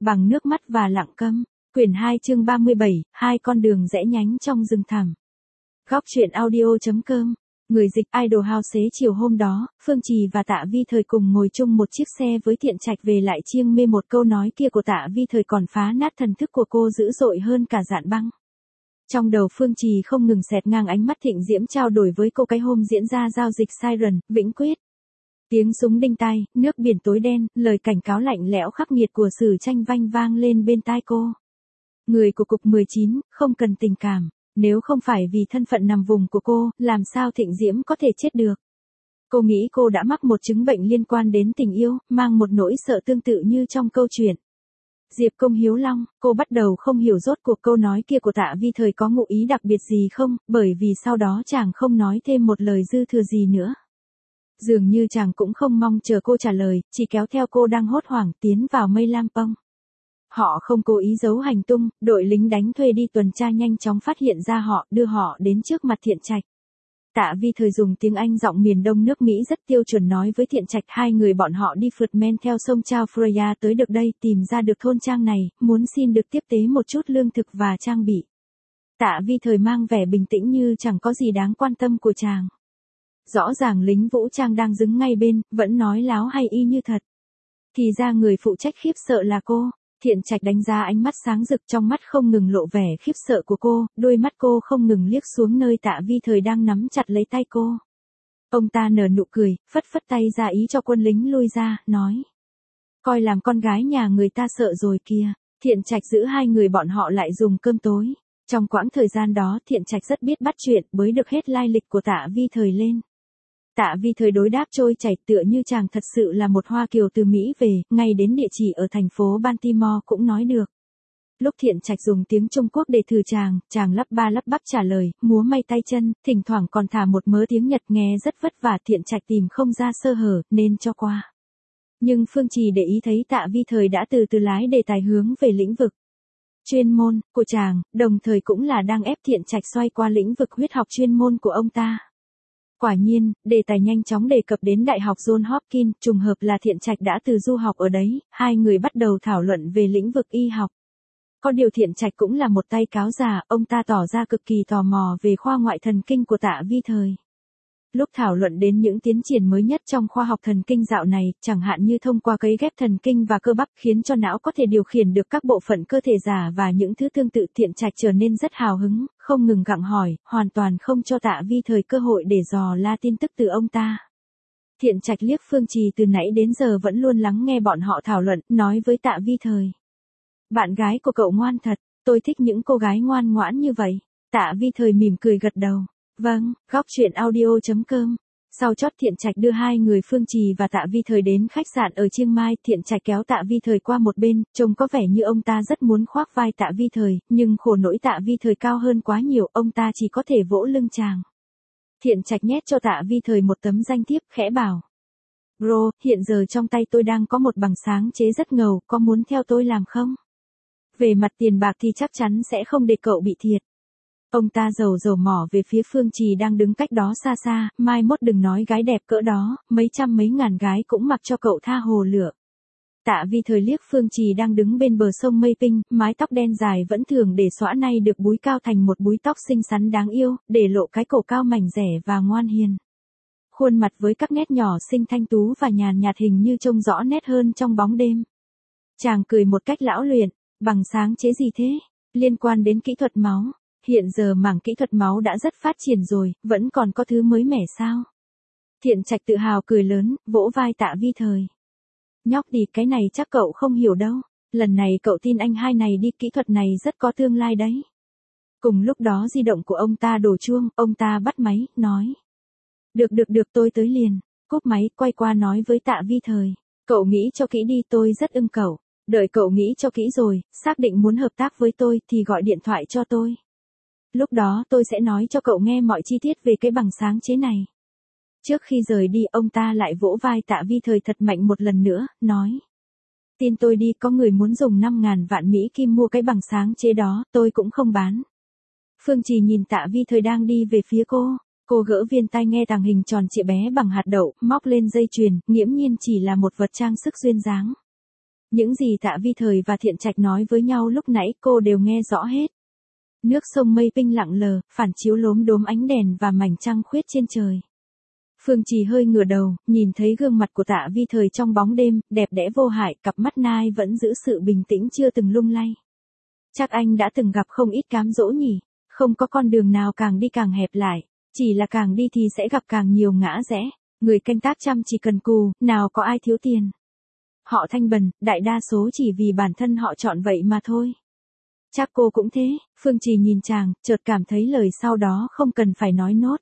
bằng nước mắt và lặng câm. Quyển 2 chương 37, hai con đường rẽ nhánh trong rừng thẳm. Góc truyện audio.com. Người dịch Idol House. Xế chiều hôm đó, Phương Trì và Tạ Vi Thời cùng ngồi chung một chiếc xe với Thiện Trạch về lại Chiêng Mê. Một câu nói kia của Tạ Vi Thời còn phá nát thần thức của cô dữ dội hơn cả dạn băng. Trong đầu Phương Trì không ngừng xẹt ngang ánh mắt Thịnh Diễm trao đổi với cô cái hôm diễn ra giao dịch Siren, Vĩnh Quyết. Tiếng súng đinh tai, nước biển tối đen, lời cảnh cáo lạnh lẽo khắc nghiệt của Sử Tranh vang vang lên bên tai cô. Người của cục 19, không cần tình cảm, nếu không phải vì thân phận nằm vùng của cô, làm sao Thịnh Diễm có thể chết được. Cô nghĩ cô đã mắc một chứng bệnh liên quan đến tình yêu, mang một nỗi sợ tương tự như trong câu chuyện Diệp Công Hiếu Long. Cô bắt đầu không hiểu rốt cuộc câu nói kia của Tạ Vi Thời có ngụ ý đặc biệt gì không, bởi vì sau đó chàng không nói thêm một lời dư thừa gì nữa. Dường như chàng cũng không mong chờ cô trả lời, chỉ kéo theo cô đang hốt hoảng tiến vào Mây Lam Pông. Họ không cố ý giấu hành tung, đội lính đánh thuê đi tuần tra nhanh chóng phát hiện ra họ, đưa họ đến trước mặt Thiện Trạch. Tạ Vi Thời dùng tiếng Anh giọng miền Đông nước Mỹ rất tiêu chuẩn nói với Thiện Trạch hai người bọn họ đi phượt men theo sông Chao Phraya tới được đây, tìm ra được thôn trang này, muốn xin được tiếp tế một chút lương thực và trang bị. Tạ Vi Thời mang vẻ bình tĩnh như chẳng có gì đáng quan tâm của chàng. Rõ ràng lính vũ trang đang đứng ngay bên, vẫn nói láo hay y như thật. Thì ra người phụ trách khiếp sợ là cô. Thiện Trạch đánh giá ánh mắt sáng rực trong mắt không ngừng lộ vẻ khiếp sợ của cô, đôi mắt cô không ngừng liếc xuống nơi Tạ Vi Thời đang nắm chặt lấy tay cô. Ông ta nở nụ cười, phất phất tay ra ý cho quân lính lui ra, nói. Coi làm con gái nhà người ta sợ rồi kìa. Thiện Trạch giữ hai người bọn họ lại dùng cơm tối. Trong quãng thời gian đó Thiện Trạch rất biết bắt chuyện, bới được hết lai lịch của Tạ Vi Thời lên. Tạ Vi Thời đối đáp trôi chảy tựa như chàng thật sự là một hoa kiều từ Mỹ về, ngay đến địa chỉ ở thành phố Baltimore cũng nói được. Lúc Thiện Trạch dùng tiếng Trung Quốc để thử chàng lắp ba lắp bắp trả lời, múa may tay chân, thỉnh thoảng còn thả một mớ tiếng Nhật nghe rất vất vả. Thiện Trạch tìm không ra sơ hở, nên cho qua. Nhưng Phương Trì để ý thấy Tạ Vi Thời đã từ từ lái đề tài hướng về lĩnh vực chuyên môn của chàng, đồng thời cũng là đang ép Thiện Trạch xoay qua lĩnh vực huyết học chuyên môn của ông ta. Quả nhiên, đề tài nhanh chóng đề cập đến Đại học Johns Hopkins, trùng hợp là Thiện Trạch đã từ du học ở đấy, hai người bắt đầu thảo luận về lĩnh vực y học. Có điều Thiện Trạch cũng là một tay cáo già, ông ta tỏ ra cực kỳ tò mò về khoa ngoại thần kinh của Tạ Vi Thời. Lúc thảo luận đến những tiến triển mới nhất trong khoa học thần kinh dạo này, chẳng hạn như thông qua cấy ghép thần kinh và cơ bắp khiến cho não có thể điều khiển được các bộ phận cơ thể giả và những thứ tương tự, Thiện Trạch trở nên rất hào hứng, không ngừng gặng hỏi, hoàn toàn không cho Tạ Vi Thời cơ hội để dò la tin tức từ ông ta. Thiện Trạch liếc Phương Trì từ nãy đến giờ vẫn luôn lắng nghe bọn họ thảo luận, nói với Tạ Vi Thời. Bạn gái của cậu ngoan thật, tôi thích những cô gái ngoan ngoãn như vậy. Tạ Vi Thời mỉm cười gật đầu. Vâng, góc truyện audio.com. Sau chót Thiện Trạch đưa hai người Phương Trì và Tạ Vi Thời đến khách sạn ở Chiêng Mai. Thiện Trạch kéo Tạ Vi Thời qua một bên, trông có vẻ như ông ta rất muốn khoác vai Tạ Vi Thời, nhưng khổ nỗi Tạ Vi Thời cao hơn quá nhiều, ông ta chỉ có thể vỗ lưng chàng. Thiện Trạch nhét cho Tạ Vi Thời một tấm danh thiếp, khẽ bảo. Bro, hiện giờ trong tay tôi đang có một bằng sáng chế rất ngầu, có muốn theo tôi làm không? Về mặt tiền bạc thì chắc chắn sẽ không để cậu bị thiệt. Ông ta dầu mỏ về phía Phương Trì đang đứng cách đó xa xa, mai mốt đừng nói gái đẹp cỡ đó, mấy trăm mấy ngàn gái cũng mặc cho cậu tha hồ lựa. Tạ Vi Thời liếc Phương Trì đang đứng bên bờ sông Mây Pinh, mái tóc đen dài vẫn thường để xõa nay được búi cao thành một búi tóc xinh xắn đáng yêu, để lộ cái cổ cao mảnh rẻ và ngoan hiền. Khuôn mặt với các nét nhỏ xinh thanh tú và nhàn nhạt hình như trông rõ nét hơn trong bóng đêm. Chàng cười một cách lão luyện, bằng sáng chế gì thế? Liên quan đến kỹ thuật máu. Hiện giờ mảng kỹ thuật máu đã rất phát triển rồi, vẫn còn có thứ mới mẻ sao? Thiện Trạch tự hào cười lớn, vỗ vai Tạ Vi Thời. Nhóc đi, cái này chắc cậu không hiểu đâu. Lần này cậu tin anh hai này đi, kỹ thuật này rất có tương lai đấy. Cùng lúc đó di động của ông ta đổ chuông, ông ta bắt máy, nói. Được tôi tới liền. Cúp máy, quay qua nói với Tạ Vi Thời. Cậu nghĩ cho kỹ đi, tôi rất ưng cậu. Đợi cậu nghĩ cho kỹ rồi, xác định muốn hợp tác với tôi thì gọi điện thoại cho tôi. Lúc đó tôi sẽ nói cho cậu nghe mọi chi tiết về cái bằng sáng chế này. Trước khi rời đi, ông ta lại vỗ vai Tạ Vi Thời thật mạnh một lần nữa, nói. Tin tôi đi, có người muốn dùng 5.000 vạn Mỹ Kim mua cái bằng sáng chế đó, tôi cũng không bán. Phương Trì nhìn Tạ Vi Thời đang đi về phía cô gỡ viên tai nghe tàng hình tròn trịa bé bằng hạt đậu, móc lên dây chuyền, nghiễm nhiên chỉ là một vật trang sức duyên dáng. Những gì Tạ Vi Thời và Thiện Trạch nói với nhau lúc nãy cô đều nghe rõ hết. Nước sông mây tinh lặng lờ, phản chiếu lốm đốm ánh đèn và mảnh trăng khuyết trên trời. Phương Trì hơi ngửa đầu, nhìn thấy gương mặt của Tạ Vi Thời trong bóng đêm, đẹp đẽ vô hại, cặp mắt nai vẫn giữ sự bình tĩnh chưa từng lung lay. Chắc anh đã từng gặp không ít cám dỗ nhỉ, không có con đường nào càng đi càng hẹp lại, chỉ là càng đi thì sẽ gặp càng nhiều ngã rẽ, người canh tác chăm chỉ cần cù, nào có ai thiếu tiền. Họ thanh bần, đại đa số chỉ vì bản thân họ chọn vậy mà thôi. Chắc cô cũng thế, Phương Trì nhìn chàng, chợt cảm thấy lời sau đó không cần phải nói nốt.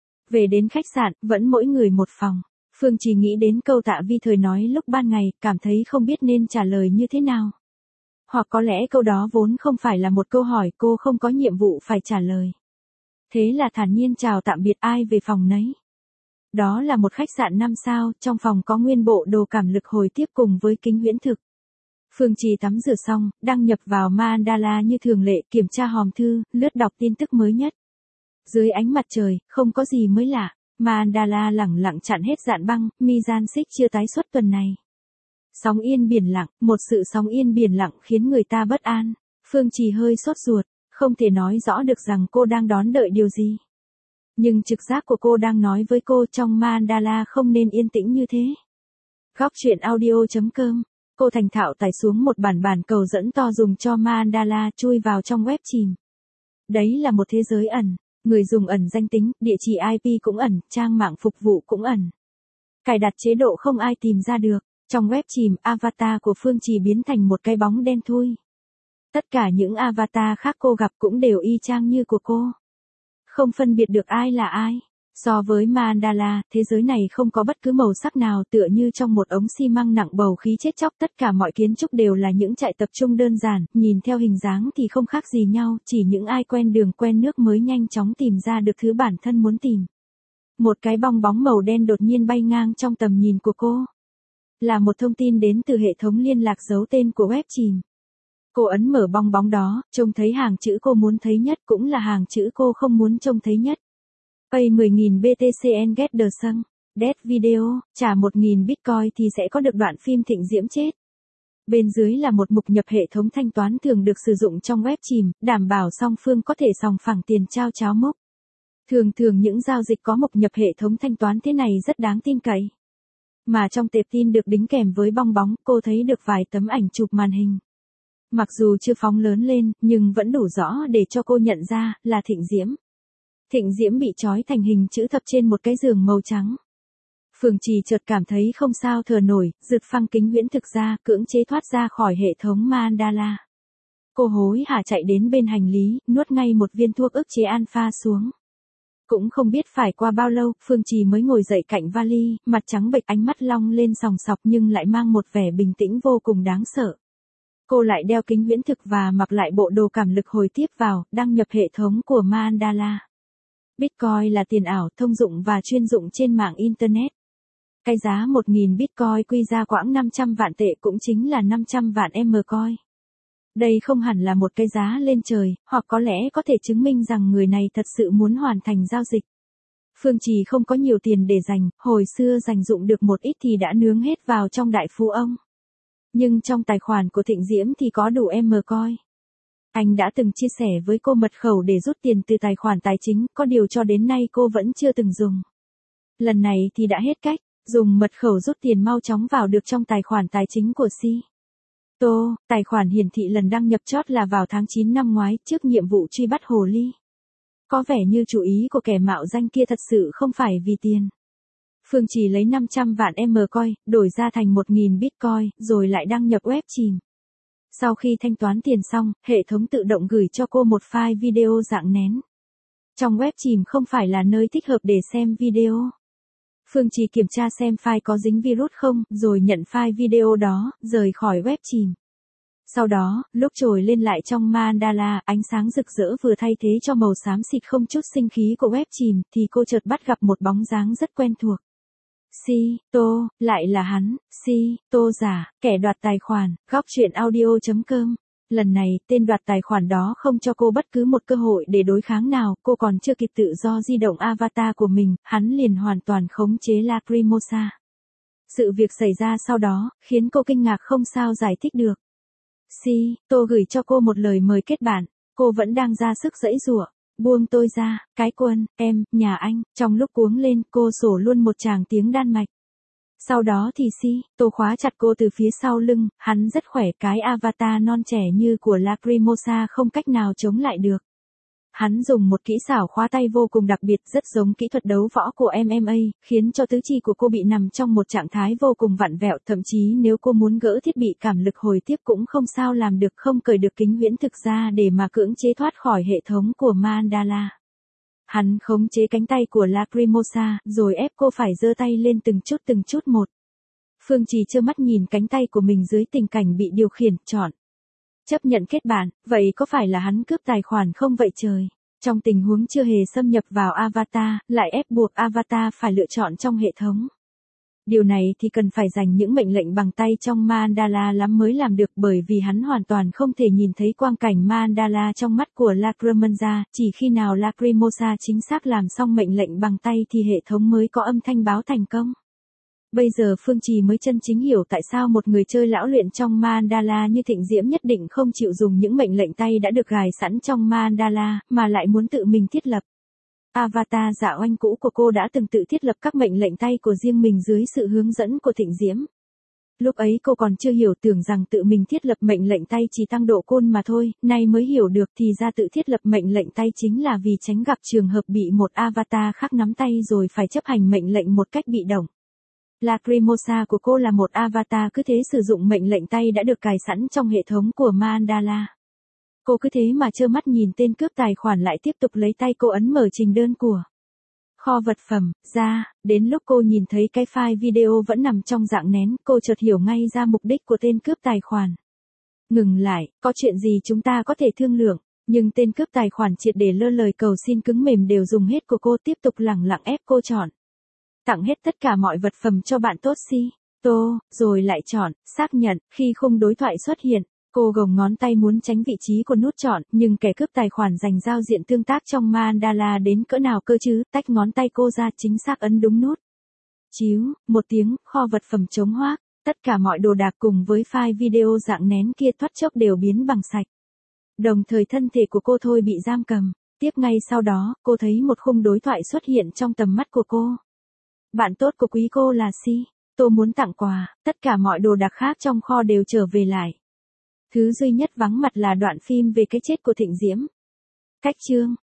Về đến khách sạn, vẫn mỗi người một phòng. Phương Trì nghĩ đến câu Tạ Vi Thời nói lúc ban ngày, cảm thấy không biết nên trả lời như thế nào. Hoặc có lẽ câu đó vốn không phải là một câu hỏi cô không có nhiệm vụ phải trả lời. Thế là thản nhiên chào tạm biệt ai về phòng nấy. Đó là một khách sạn 5 sao, trong phòng có nguyên bộ đồ cảm lực hồi tiếp cùng với kính huyễn thực. Phương Trì tắm rửa xong, đăng nhập vào Mandala như thường lệ, kiểm tra hòm thư, lướt đọc tin tức mới nhất. Dưới ánh mặt trời, không có gì mới lạ, Mandala lẳng lặng chặn hết dạn băng, Mizan Xích chưa tái xuất tuần này. Sóng yên biển lặng, một sự sóng yên biển lặng khiến người ta bất an. Phương Trì hơi sốt ruột, không thể nói rõ được rằng cô đang đón đợi điều gì. Nhưng trực giác của cô đang nói với cô trong Mandala không nên yên tĩnh như thế. Góc truyện audio.com. Cô thành thạo tải xuống một bản cầu dẫn to dùng cho Mandala chui vào trong web chìm. Đấy là một thế giới ẩn, người dùng ẩn danh tính, địa chỉ IP cũng ẩn, trang mạng phục vụ cũng ẩn. Cài đặt chế độ không ai tìm ra được. Trong web chìm, avatar của Phương Trì biến thành một cái bóng đen thui. Tất cả những avatar khác cô gặp cũng đều y chang như của cô. Không phân biệt được ai là ai. So với Mandala, thế giới này không có bất cứ màu sắc nào, tựa như trong một ống xi măng nặng bầu khí chết chóc. Tất cả mọi kiến trúc đều là những trại tập trung đơn giản, nhìn theo hình dáng thì không khác gì nhau, chỉ những ai quen đường quen nước mới nhanh chóng tìm ra được thứ bản thân muốn tìm. Một cái bong bóng màu đen đột nhiên bay ngang trong tầm nhìn của cô. Là một thông tin đến từ hệ thống liên lạc giấu tên của web chìm. Cô ấn mở bong bóng đó, trông thấy hàng chữ cô muốn thấy nhất cũng là hàng chữ cô không muốn trông thấy nhất. Pay 10.000 BTC and get the song. Dead video, trả 1.000 Bitcoin thì sẽ có được đoạn phim Thịnh Diễm chết. Bên dưới là một mục nhập hệ thống thanh toán thường được sử dụng trong web chìm, đảm bảo song phương có thể sòng phẳng tiền trao cháo mốc. Thường những giao dịch có mục nhập hệ thống thanh toán thế này rất đáng tin cậy. Mà trong tệp tin được đính kèm với bong bóng, cô thấy được vài tấm ảnh chụp màn hình. Mặc dù chưa phóng lớn lên, nhưng vẫn đủ rõ để cho cô nhận ra, là Thịnh Diễm. Thịnh Diễm bị trói thành hình chữ thập trên một cái giường màu trắng. Phương Trì chợt cảm thấy không sao thở nổi, giật phăng kính huyễn thực ra, cưỡng chế thoát ra khỏi hệ thống Mandala. Cô hối hả chạy đến bên hành lý, nuốt ngay một viên thuốc ức chế alpha xuống. Cũng không biết phải qua bao lâu, Phương Trì mới ngồi dậy cạnh vali, mặt trắng bệch, ánh mắt long lên sòng sọc nhưng lại mang một vẻ bình tĩnh vô cùng đáng sợ. Cô lại đeo kính huyễn thực và mặc lại bộ đồ cảm lực hồi tiếp vào, đăng nhập hệ thống của Mandala. Bitcoin là tiền ảo, thông dụng và chuyên dụng trên mạng Internet. Cái giá 1.000 Bitcoin quy ra khoảng 500 vạn tệ cũng chính là 500 vạn M-coin. Đây không hẳn là một cái giá lên trời, hoặc có lẽ có thể chứng minh rằng người này thật sự muốn hoàn thành giao dịch. Phương Trì không có nhiều tiền để dành, hồi xưa dành dụng được một ít thì đã nướng hết vào trong đại phú ông. Nhưng trong tài khoản của Thịnh Diễm thì có đủ M-coin. Anh đã từng chia sẻ với cô mật khẩu để rút tiền từ tài khoản tài chính, có điều cho đến nay cô vẫn chưa từng dùng. Lần này thì đã hết cách, dùng mật khẩu rút tiền mau chóng vào được trong tài khoản tài chính của Si. Tài khoản hiển thị lần đăng nhập chót là vào tháng 9 năm ngoái, trước nhiệm vụ truy bắt hồ ly. Có vẻ như chủ ý của kẻ mạo danh kia thật sự không phải vì tiền. Phương Trì lấy 500 vạn M-coin, đổi ra thành 1.000 Bitcoin, rồi lại đăng nhập web chìm. Sau khi thanh toán tiền xong, hệ thống tự động gửi cho cô một file video dạng nén. Trong web chìm không phải là nơi thích hợp để xem video. Phương Trì kiểm tra xem file có dính virus không, rồi nhận file video đó, rời khỏi web chìm. Sau đó, lúc trồi lên lại trong Mandala, ánh sáng rực rỡ vừa thay thế cho màu xám xịt không chút sinh khí của web chìm, thì cô chợt bắt gặp một bóng dáng rất quen thuộc. Lại là hắn, giả, kẻ đoạt tài khoản, góc truyện audio.com. Lần này, tên đoạt tài khoản đó không cho cô bất cứ một cơ hội để đối kháng nào, cô còn chưa kịp tự do di động avatar của mình, hắn liền hoàn toàn khống chế Lacrimosa. Sự việc xảy ra sau đó, khiến cô kinh ngạc không sao giải thích được. Si, tôi gửi cho cô một lời mời kết bạn, cô vẫn đang ra sức giãy giụa. Buông tôi ra, cái quân, em, nhà anh, trong lúc cuống lên, cô sổ luôn một tràng tiếng Đan Mạch. Sau đó thì Si, tôi khóa chặt cô từ phía sau lưng, hắn rất khỏe, cái avatar non trẻ như của Lacrimosa không cách nào chống lại được. Hắn dùng một kỹ xảo khóa tay vô cùng đặc biệt, rất giống kỹ thuật đấu võ của MMA, khiến cho tứ chi của cô bị nằm trong một trạng thái vô cùng vặn vẹo, thậm chí nếu cô muốn gỡ thiết bị cảm lực hồi tiếp cũng không sao làm được, không cởi được kính huyễn thực ra để mà cưỡng chế thoát khỏi hệ thống của Mandala. Hắn khống chế cánh tay của Lacrimosa, rồi ép cô phải giơ tay lên từng chút một. Phương Trì trơ mắt nhìn cánh tay của mình dưới tình cảnh bị điều khiển, chọn chấp nhận kết bạn, vậy có phải là hắn cướp tài khoản không vậy trời? Trong tình huống chưa hề xâm nhập vào avatar, lại ép buộc avatar phải lựa chọn trong hệ thống. Điều này thì cần phải dành những mệnh lệnh bằng tay trong Mandala lắm mới làm được, bởi vì hắn hoàn toàn không thể nhìn thấy quang cảnh Mandala trong mắt của Lacrimosa, chỉ khi nào Lacrimosa chính xác làm xong mệnh lệnh bằng tay thì hệ thống mới có âm thanh báo thành công. Bây giờ Phương Trì mới chân chính hiểu tại sao một người chơi lão luyện trong Mandala như Thịnh Diễm nhất định không chịu dùng những mệnh lệnh tay đã được gài sẵn trong Mandala, mà lại muốn tự mình thiết lập. Avatar Dạ Oanh cũ của cô đã từng tự thiết lập các mệnh lệnh tay của riêng mình dưới sự hướng dẫn của Thịnh Diễm. Lúc ấy cô còn chưa hiểu, tưởng rằng tự mình thiết lập mệnh lệnh tay chỉ tăng độ côn mà thôi, nay mới hiểu được thì ra tự thiết lập mệnh lệnh tay chính là vì tránh gặp trường hợp bị một avatar khác nắm tay rồi phải chấp hành mệnh lệnh một cách bị động. Lacrimosa của cô là một avatar cứ thế sử dụng mệnh lệnh tay đã được cài sẵn trong hệ thống của Mandala. Cô cứ thế mà trơ mắt nhìn tên cướp tài khoản lại tiếp tục lấy tay cô ấn mở trình đơn của kho vật phẩm ra, đến lúc cô nhìn thấy cái file video vẫn nằm trong dạng nén, cô chợt hiểu ngay ra mục đích của tên cướp tài khoản. Ngừng lại, có chuyện gì chúng ta có thể thương lượng, nhưng tên cướp tài khoản triệt để lơ lời cầu xin cứng mềm đều dùng hết của cô, tiếp tục lẳng lặng ép cô chọn. Tặng hết tất cả mọi vật phẩm cho bạn tốt Si, Tô, rồi lại chọn, xác nhận, khi khung đối thoại xuất hiện. Cô gồng ngón tay muốn tránh vị trí của nút chọn, nhưng kẻ cướp tài khoản dành giao diện tương tác trong Mandala đến cỡ nào cơ chứ, tách ngón tay cô ra chính xác ấn đúng nút. Chíu, một tiếng, kho vật phẩm trống hoác, tất cả mọi đồ đạc cùng với file video dạng nén kia thoát chốc đều biến bằng sạch. Đồng thời thân thể của cô thôi bị giam cầm. Tiếp ngay sau đó, cô thấy một khung đối thoại xuất hiện trong tầm mắt của cô. Bạn tốt của quý cô là Si, tôi muốn tặng quà, tất cả mọi đồ đạc khác trong kho đều trở về lại. Thứ duy nhất vắng mặt là đoạn phim về cái chết của Thịnh Diễm. Cách chương